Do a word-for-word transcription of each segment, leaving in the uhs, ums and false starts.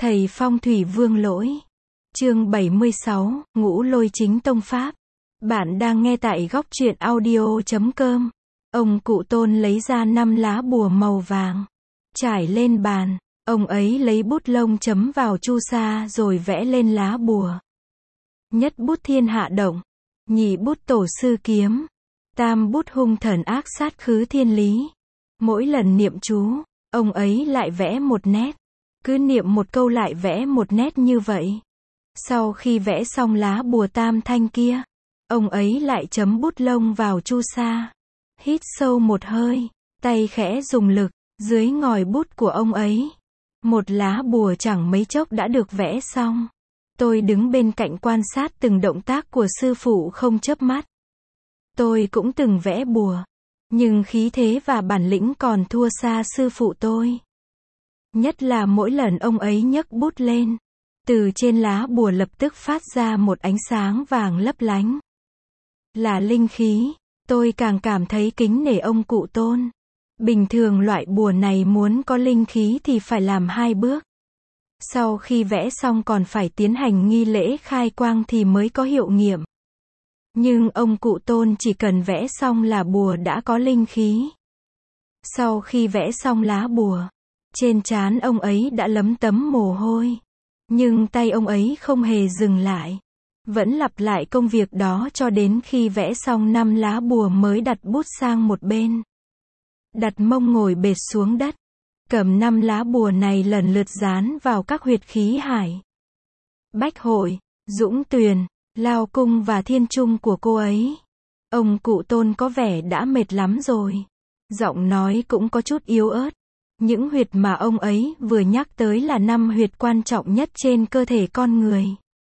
Thầy Phong thủy Vương Lỗi. Chương bảy mươi sáu, Ngũ Lôi Chính Tông Pháp. Bạn đang nghe tại góc truyện audio chấm com. Ông cụ Tôn lấy ra năm lá bùa màu vàng, trải lên bàn. Ông ấy lấy bút lông chấm vào chu sa rồi vẽ lên lá bùa. Nhất bút thiên hạ động, nhị bút tổ sư kiếm, tam bút hung thần ác sát khứ thiên lý. Mỗi lần niệm chú, ông ấy lại vẽ một nét. Cứ niệm một câu lại vẽ một nét như vậy. Sau khi vẽ xong lá bùa tam thanh kia, ông ấy lại chấm bút lông vào chu sa. Hít sâu một hơi, tay khẽ dùng lực, dưới ngòi bút của ông ấy, một lá bùa chẳng mấy chốc đã được vẽ xong. Tôi đứng bên cạnh quan sát từng động tác của sư phụ không chớp mắt. Tôi cũng từng vẽ bùa, nhưng khí thế và bản lĩnh còn thua xa sư phụ tôi. Nhất là mỗi lần ông ấy nhấc bút lên, từ trên lá bùa lập tức phát ra một ánh sáng vàng lấp lánh. Là linh khí, tôi càng cảm thấy kính nể ông cụ Tôn. Bình thường loại bùa này muốn có linh khí thì phải làm hai bước. Sau khi vẽ xong còn phải tiến hành nghi lễ khai quang thì mới có hiệu nghiệm. Nhưng ông cụ Tôn chỉ cần vẽ xong là bùa đã có linh khí. Sau khi vẽ xong lá bùa, trên trán ông ấy đã lấm tấm mồ hôi. Nhưng tay ông ấy không hề dừng lại. Vẫn lặp lại công việc đó cho đến khi vẽ xong năm lá bùa mới đặt bút sang một bên. Đặt mông ngồi bệt xuống đất. Cầm năm lá bùa này lần lượt dán vào các huyệt khí hải. Bách Hội, Dũng Tuyền, Lao Cung và Thiên Trung của cô ấy. Ông cụ Tôn có vẻ đã mệt lắm rồi. Giọng nói cũng có chút yếu ớt. Những huyệt mà ông ấy vừa nhắc tới là năm huyệt quan trọng nhất trên cơ thể con người.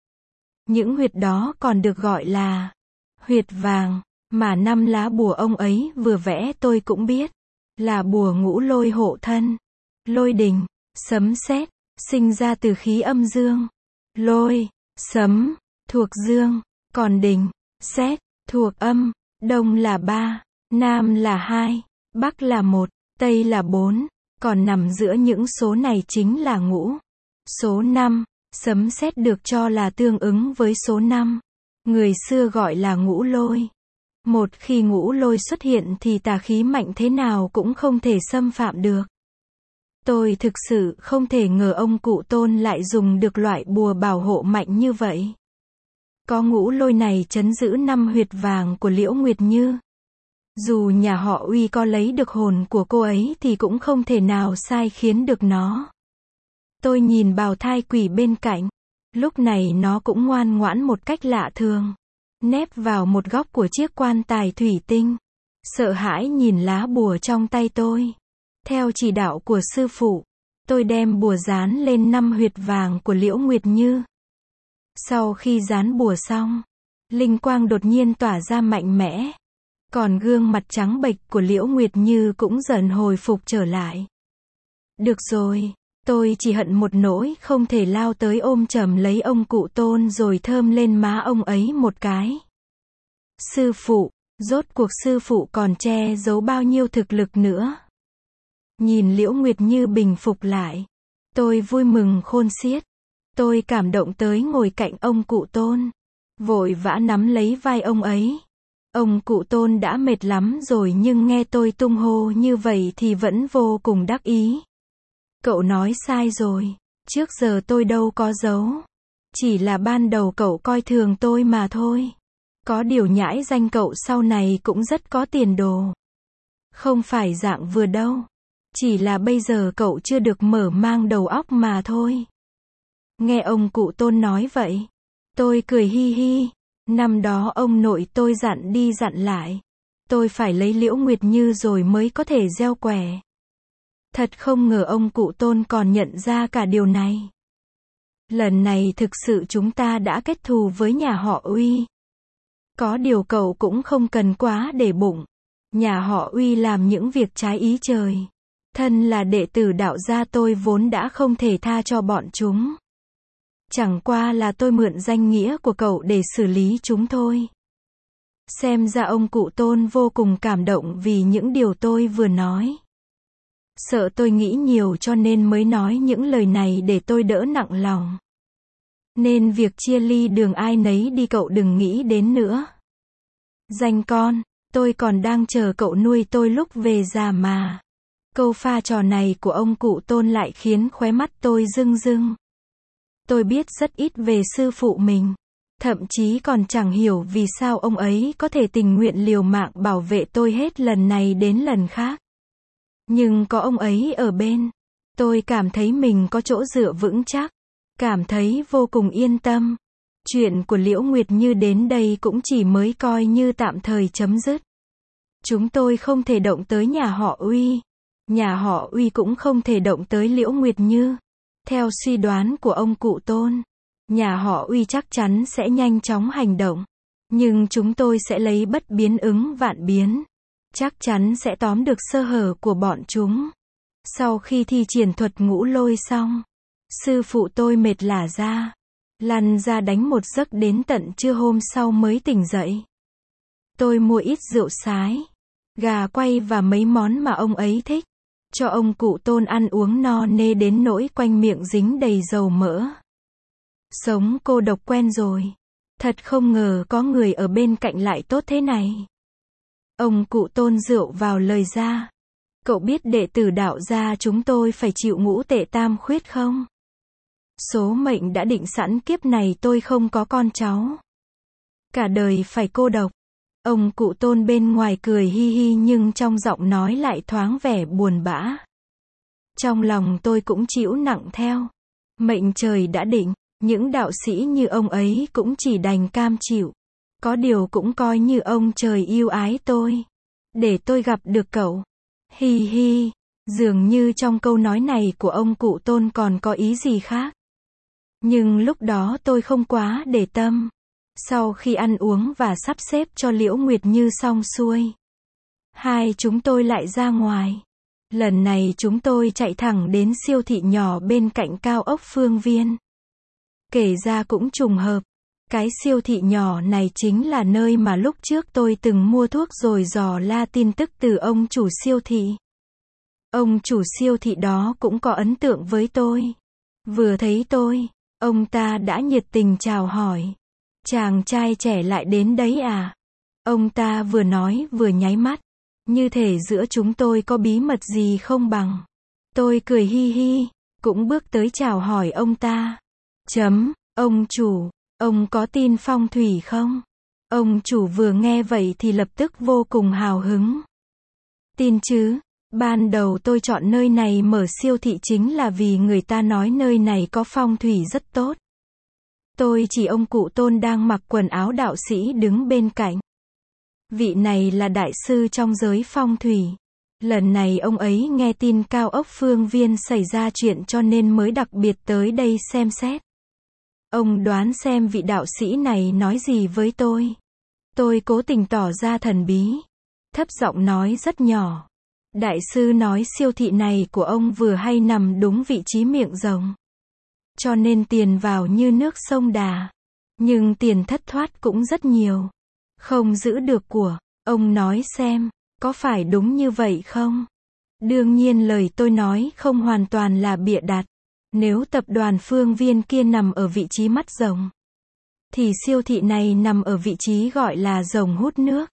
Những huyệt đó còn được gọi là huyệt vàng, mà năm lá bùa ông ấy vừa vẽ tôi cũng biết. Là bùa ngũ lôi hộ thân. Lôi đình, sấm sét, sinh ra từ khí âm dương. Lôi, sấm, thuộc dương, còn đình, sét, thuộc âm. Đông là ba, Nam là hai, Bắc là một, Tây là bốn. Còn nằm giữa những số này chính là ngũ. Số năm, sấm sét được cho là tương ứng với số năm. Người xưa gọi là ngũ lôi. Một khi ngũ lôi xuất hiện thì tà khí mạnh thế nào cũng không thể xâm phạm được. Tôi thực sự không thể ngờ ông cụ Tôn lại dùng được loại bùa bảo hộ mạnh như vậy. Có ngũ lôi này trấn giữ năm huyệt vàng của Liễu Nguyệt Như. Dù nhà họ Uy có lấy được hồn của cô ấy thì cũng không thể nào sai khiến được nó. Tôi nhìn bào thai quỷ bên cạnh. Lúc này nó cũng ngoan ngoãn một cách lạ thường. Nép vào một góc của chiếc quan tài thủy tinh. Sợ hãi nhìn lá bùa trong tay tôi. Theo chỉ đạo của sư phụ, tôi đem bùa dán lên năm huyệt vàng của Liễu Nguyệt Như. Sau khi dán bùa xong, linh quang đột nhiên tỏa ra mạnh mẽ. Còn gương mặt trắng bệch của Liễu Nguyệt Như cũng dần hồi phục trở lại. Được rồi, tôi chỉ hận một nỗi không thể lao tới ôm chầm lấy ông cụ Tôn rồi thơm lên má ông ấy một cái. Sư phụ, rốt cuộc sư phụ còn che giấu bao nhiêu thực lực nữa? Nhìn Liễu Nguyệt Như bình phục lại, tôi vui mừng khôn xiết. Tôi cảm động tới ngồi cạnh ông cụ Tôn, vội vã nắm lấy vai ông ấy. Ông cụ Tôn đã mệt lắm rồi nhưng nghe tôi tung hô như vậy thì vẫn vô cùng đắc ý. Cậu nói sai rồi, trước giờ tôi đâu có giấu. Chỉ là ban đầu cậu coi thường tôi mà thôi. Có điều nhãi danh cậu sau này cũng rất có tiền đồ. Không phải dạng vừa đâu. Chỉ là bây giờ cậu chưa được mở mang đầu óc mà thôi. Nghe ông cụ Tôn nói vậy, tôi cười hi hi. Năm đó ông nội tôi dặn đi dặn lại. Tôi phải lấy Liễu Nguyệt Như rồi mới có thể gieo quẻ. Thật không ngờ ông cụ Tôn còn nhận ra cả điều này. Lần này thực sự chúng ta đã kết thù với nhà họ Uy. Có điều cậu cũng không cần quá để bụng. Nhà họ Uy làm những việc trái ý trời. Thân là đệ tử đạo gia tôi vốn đã không thể tha cho bọn chúng. Chẳng qua là tôi mượn danh nghĩa của cậu để xử lý chúng thôi. Xem ra ông cụ Tôn vô cùng cảm động vì những điều tôi vừa nói. Sợ tôi nghĩ nhiều cho nên mới nói những lời này để tôi đỡ nặng lòng. Nên việc chia ly đường ai nấy đi cậu đừng nghĩ đến nữa. Danh con, tôi còn đang chờ cậu nuôi tôi lúc về già mà. Câu pha trò này của ông cụ Tôn lại khiến khóe mắt tôi rưng rưng. Tôi biết rất ít về sư phụ mình. Thậm chí còn chẳng hiểu vì sao ông ấy có thể tình nguyện liều mạng bảo vệ tôi hết lần này đến lần khác. Nhưng có ông ấy ở bên, tôi cảm thấy mình có chỗ dựa vững chắc, cảm thấy vô cùng yên tâm. Chuyện của Liễu Nguyệt Như đến đây cũng chỉ mới coi như tạm thời chấm dứt. Chúng tôi không thể động tới nhà họ Uy. Nhà họ Uy cũng không thể động tới Liễu Nguyệt Như. Theo suy đoán của ông cụ Tôn, nhà họ Uy chắc chắn sẽ nhanh chóng hành động. Nhưng chúng tôi sẽ lấy bất biến ứng vạn biến. Chắc chắn sẽ tóm được sơ hở của bọn chúng. Sau khi thi triển thuật ngũ lôi xong, sư phụ tôi mệt lả ra. Lăn ra đánh một giấc đến tận trưa hôm sau mới tỉnh dậy. Tôi mua ít rượu sái, gà quay và mấy món mà ông ấy thích. Cho ông cụ Tôn ăn uống no nê đến nỗi quanh miệng dính đầy dầu mỡ. Sống cô độc quen rồi. Thật không ngờ có người ở bên cạnh lại tốt thế này. Ông cụ Tôn rượu vào lời ra. Cậu biết đệ tử đạo gia chúng tôi phải chịu ngũ tệ tam khuyết không? Số mệnh đã định sẵn kiếp này tôi không có con cháu. Cả đời phải cô độc. Ông cụ Tôn bên ngoài cười hi hi nhưng trong giọng nói lại thoáng vẻ buồn bã. Trong lòng tôi cũng chịu nặng theo. Mệnh trời đã định, những đạo sĩ như ông ấy cũng chỉ đành cam chịu. Có điều cũng coi như ông trời yêu ái tôi. Để tôi gặp được cậu. Hi hi, dường như trong câu nói này của ông cụ Tôn còn có ý gì khác. Nhưng lúc đó tôi không quá để tâm. Sau khi ăn uống và sắp xếp cho Liễu Nguyệt Như xong xuôi, hai chúng tôi lại ra ngoài. Lần này chúng tôi chạy thẳng đến siêu thị nhỏ bên cạnh cao ốc Phương Viên. Kể ra cũng trùng hợp. Cái siêu thị nhỏ này chính là nơi mà lúc trước tôi từng mua thuốc rồi dò la tin tức từ ông chủ siêu thị. Ông chủ siêu thị đó cũng có ấn tượng với tôi. Vừa thấy tôi, ông ta đã nhiệt tình chào hỏi. Chàng trai trẻ lại đến đấy à? Ông ta vừa nói vừa nháy mắt. Như thể giữa chúng tôi có bí mật gì không bằng. Tôi cười hi hi, cũng bước tới chào hỏi ông ta. Chấm, ông chủ, ông có tin phong thủy không? Ông chủ vừa nghe vậy thì lập tức vô cùng hào hứng. Tin chứ, ban đầu tôi chọn nơi này mở siêu thị chính là vì người ta nói nơi này có phong thủy rất tốt. Tôi chỉ ông cụ Tôn đang mặc quần áo đạo sĩ đứng bên cạnh. Vị này là đại sư trong giới phong thủy. Lần này ông ấy nghe tin cao ốc Phương Viên xảy ra chuyện cho nên mới đặc biệt tới đây xem xét. Ông đoán xem vị đạo sĩ này nói gì với tôi. Tôi cố tình tỏ ra thần bí. Thấp giọng nói rất nhỏ. Đại sư nói siêu thị này của ông vừa hay nằm đúng vị trí miệng rồng. Cho nên tiền vào như nước sông Đà. Nhưng tiền thất thoát cũng rất nhiều. Không giữ được của. Ông nói xem, có phải đúng như vậy không? Đương nhiên lời tôi nói không hoàn toàn là bịa đặt. Nếu tập đoàn Phương Viên kia nằm ở vị trí mắt rồng, thì siêu thị này nằm ở vị trí gọi là rồng hút nước.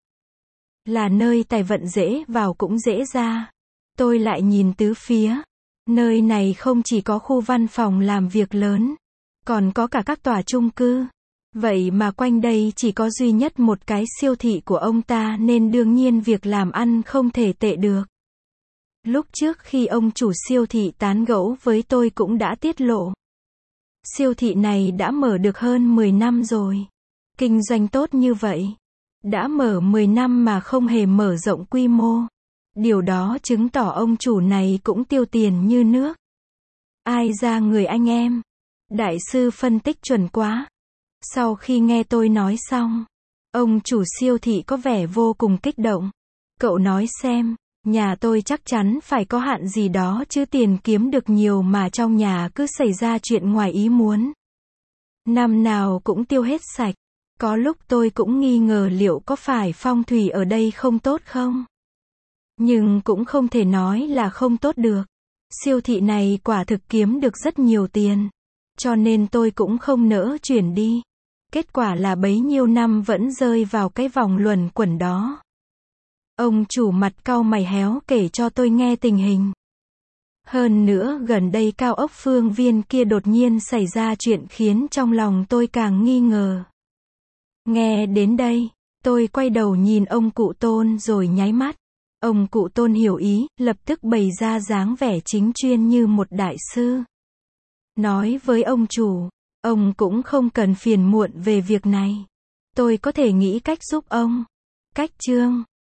Là nơi tài vận dễ vào cũng dễ ra. Tôi lại nhìn tứ phía. Nơi này không chỉ có khu văn phòng làm việc lớn, còn có cả các tòa chung cư. Vậy mà quanh đây chỉ có duy nhất một cái siêu thị của ông ta nên đương nhiên việc làm ăn không thể tệ được. Lúc trước khi ông chủ siêu thị tán gẫu với tôi cũng đã tiết lộ. Siêu thị này đã mở được hơn mười năm rồi. Kinh doanh tốt như vậy. Đã mở mười năm mà không hề mở rộng quy mô. Điều đó chứng tỏ ông chủ này cũng tiêu tiền như nước. Ai ra người anh em. Đại sư phân tích chuẩn quá. Sau khi nghe tôi nói xong, ông chủ siêu thị có vẻ vô cùng kích động. Cậu nói xem, nhà tôi chắc chắn phải có hạn gì đó chứ tiền kiếm được nhiều mà trong nhà cứ xảy ra chuyện ngoài ý muốn. Năm nào cũng tiêu hết sạch. Có lúc tôi cũng nghi ngờ liệu có phải phong thủy ở đây không tốt không? Nhưng cũng không thể nói là không tốt được. Siêu thị này quả thực kiếm được rất nhiều tiền. Cho nên tôi cũng không nỡ chuyển đi. Kết quả là bấy nhiêu năm vẫn rơi vào cái vòng luẩn quẩn đó. Ông chủ mặt cau mày héo kể cho tôi nghe tình hình. Hơn nữa gần đây cao ốc Phương Viên kia đột nhiên xảy ra chuyện khiến trong lòng tôi càng nghi ngờ. Nghe đến đây, tôi quay đầu nhìn ông cụ Tôn rồi nháy mắt. Ông cụ Tôn hiểu ý, lập tức bày ra dáng vẻ chính chuyên như một đại sư. Nói với ông chủ, ông cũng không cần phiền muộn về việc này. Tôi có thể nghĩ cách giúp ông. Cách chương